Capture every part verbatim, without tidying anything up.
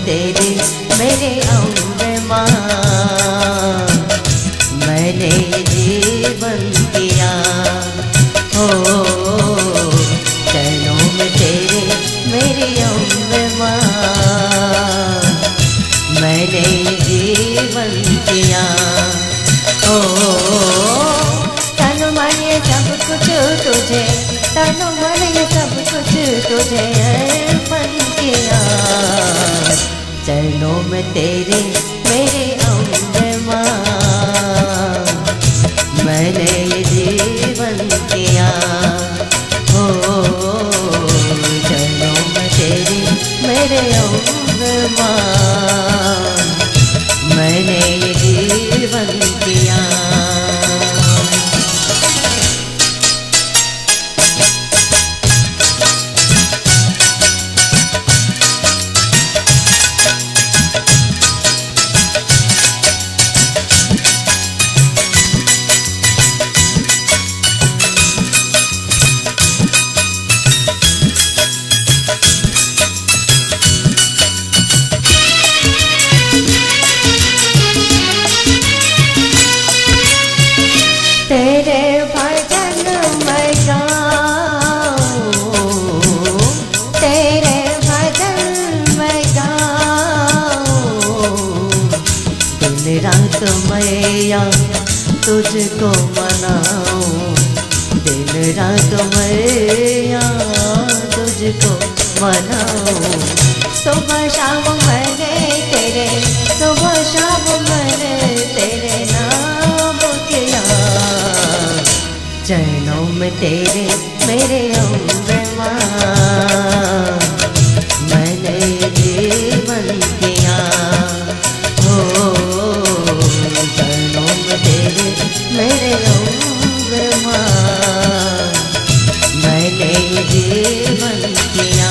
तेरे मेरे अम्बा, मैंने जीवन किया हो चरणों में तेरे मेरे अम्बा, मैंने जीवन किया हो तन मन ये सब कुछ तुझे, तन मन ये सब कुछ तुझे अर्पण किया चरणों में तेरे मेरे अम्बा, मैंने ये जीवन किया हो चरणों में तेरे मेरे अम्बा, मैंने ये जीवन किया। तेरे भजन मैं गाऊं, तेरे भजन मैं गाऊं, दिन रात मैया तुझको मनाऊं, दिन रात मैया तुझको मनाऊं, सुबह शाम मैंने तेरे, सुबह शाम मैंने तेरे नाम किया चरणों में तेरे मेरे अम्बा, मैंने जीवन किया हो चरणों में तेरे मेरे अम्बा, मैंने जीवन किया।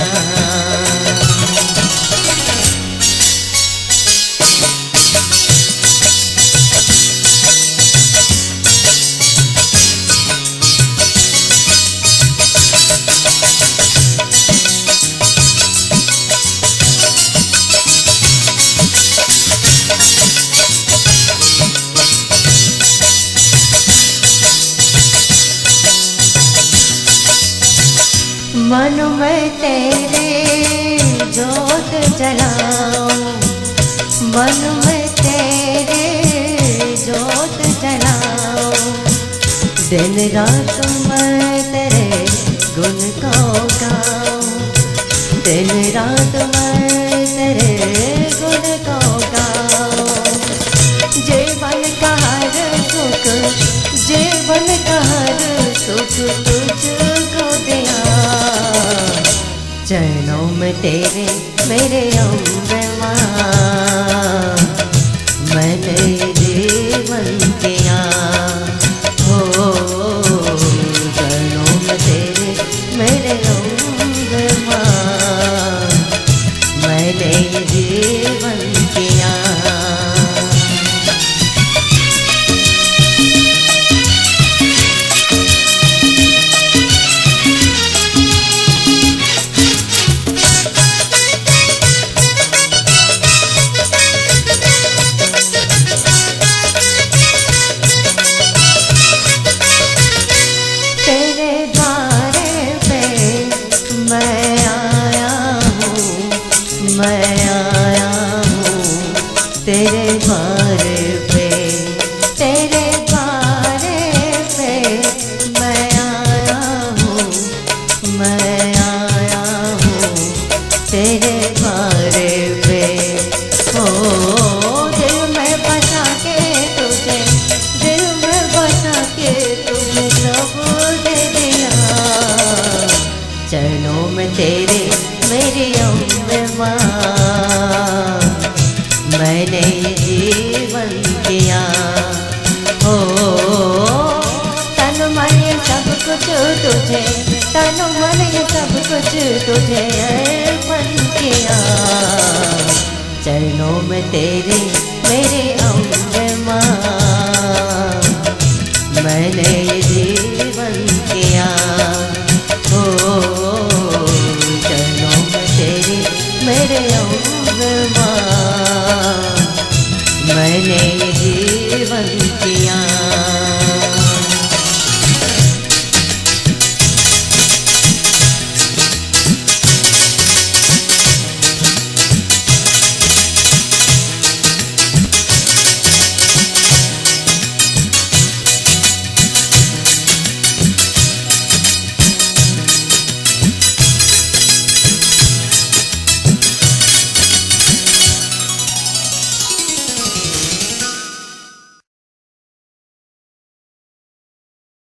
मन में तेरे जोत जलाऊं, मन में तेरे जोत जलाऊं, दिन रात मैं तेरे गुण को गाऊं, दिन रात मैं तेरे गुण को गाऊं, जीवन का हर सुख, जीवन का हर सुख तुझको दिया चरणों में तेरे मेरे अम्बा, मैंने जीवन किया हो चरणों में तेरे मेरे अम्बा, मैंने जीवन किया। मैं आया हूँ तेरे द्वार पे, तेरे द्वार पे मैं आया हूँ, मैं आया हूँ तेरे द्वार पे हो दिल में बसा के तुझे, दिल में बसा के तुझे सब दे दिया चरणों में तेरे मेरी अम्बा, मैंने जीवन किया हो तन मन ये सब कुछ तुझे, तन मन ये सब कुछ तुझे अर्पण किया चरणों में तेरे मेरे अम्बा, मैंने जीवन किया।